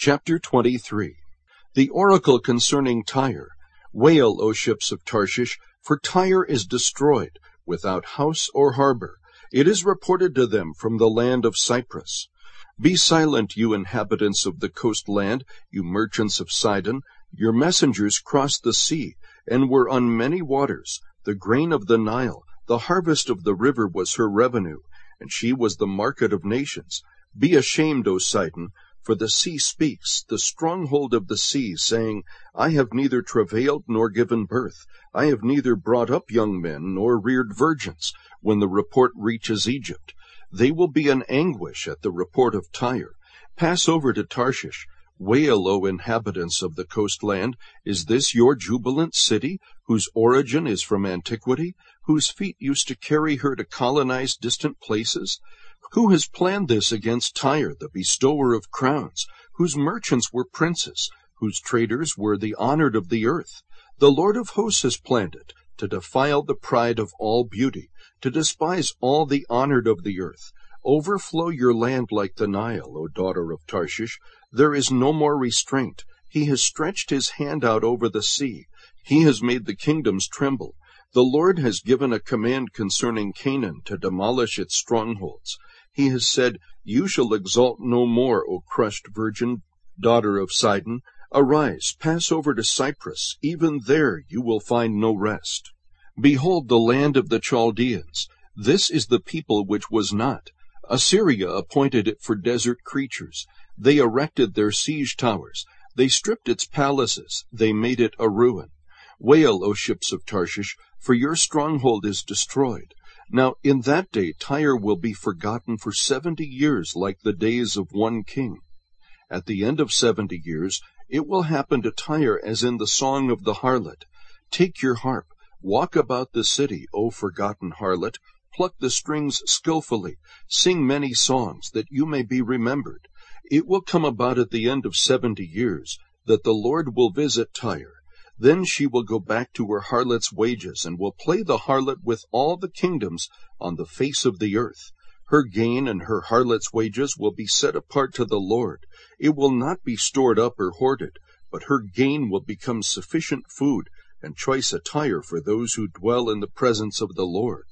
Chapter 23. The oracle concerning Tyre. Wail, O ships of Tarshish, for Tyre is destroyed, without house or harbor. It is reported to them from the land of Cyprus. Be silent, you inhabitants of the coastland, you merchants of Sidon. Your messengers crossed the sea, and were on many waters. The grain of the Nile, the harvest of the river was her revenue, and she was the market of nations. Be ashamed, O Sidon, for the sea speaks, the stronghold of the sea, saying, I have neither travailed nor given birth. I have neither brought up young men nor reared virgins. When the report reaches Egypt, they will be in anguish at the report of Tyre. Pass over to Tarshish. Wail, O inhabitants of the coastland. Is this your jubilant city, whose origin is from antiquity, whose feet used to carry her to colonize distant places? Who has planned this against Tyre, the bestower of crowns, whose merchants were princes, whose traders were the honored of the earth? The Lord of hosts has planned it, to defile the pride of all beauty, to despise all the honored of the earth. Overflow your land like the Nile, O daughter of Tarshish. There is no more restraint. He has stretched his hand out over the sea. He has made the kingdoms tremble. The Lord has given a command concerning Canaan to demolish its strongholds. He has said, You shall exalt no more, O crushed virgin, daughter of Sidon. Arise, pass over to Cyprus. Even there you will find no rest. Behold the land of the Chaldeans. This is the people which was not. Assyria appointed it for desert creatures. They erected their siege towers. They stripped its palaces. They made it a ruin. Wail, O ships of Tarshish, for your stronghold is destroyed. Now in that day Tyre will be forgotten for 70 years, like the days of one king. At the end of 70 years it will happen to Tyre as in the song of the harlot. Take your harp, walk about the city, O forgotten harlot. Pluck the strings skillfully, sing many songs, that you may be remembered. It will come about at the end of 70 years, that the Lord will visit Tyre. Then she will go back to her harlot's wages, and will play the harlot with all the kingdoms on the face of the earth. Her gain and her harlot's wages will be set apart to the Lord. It will not be stored up or hoarded, but her gain will become sufficient food and choice attire for those who dwell in the presence of the Lord.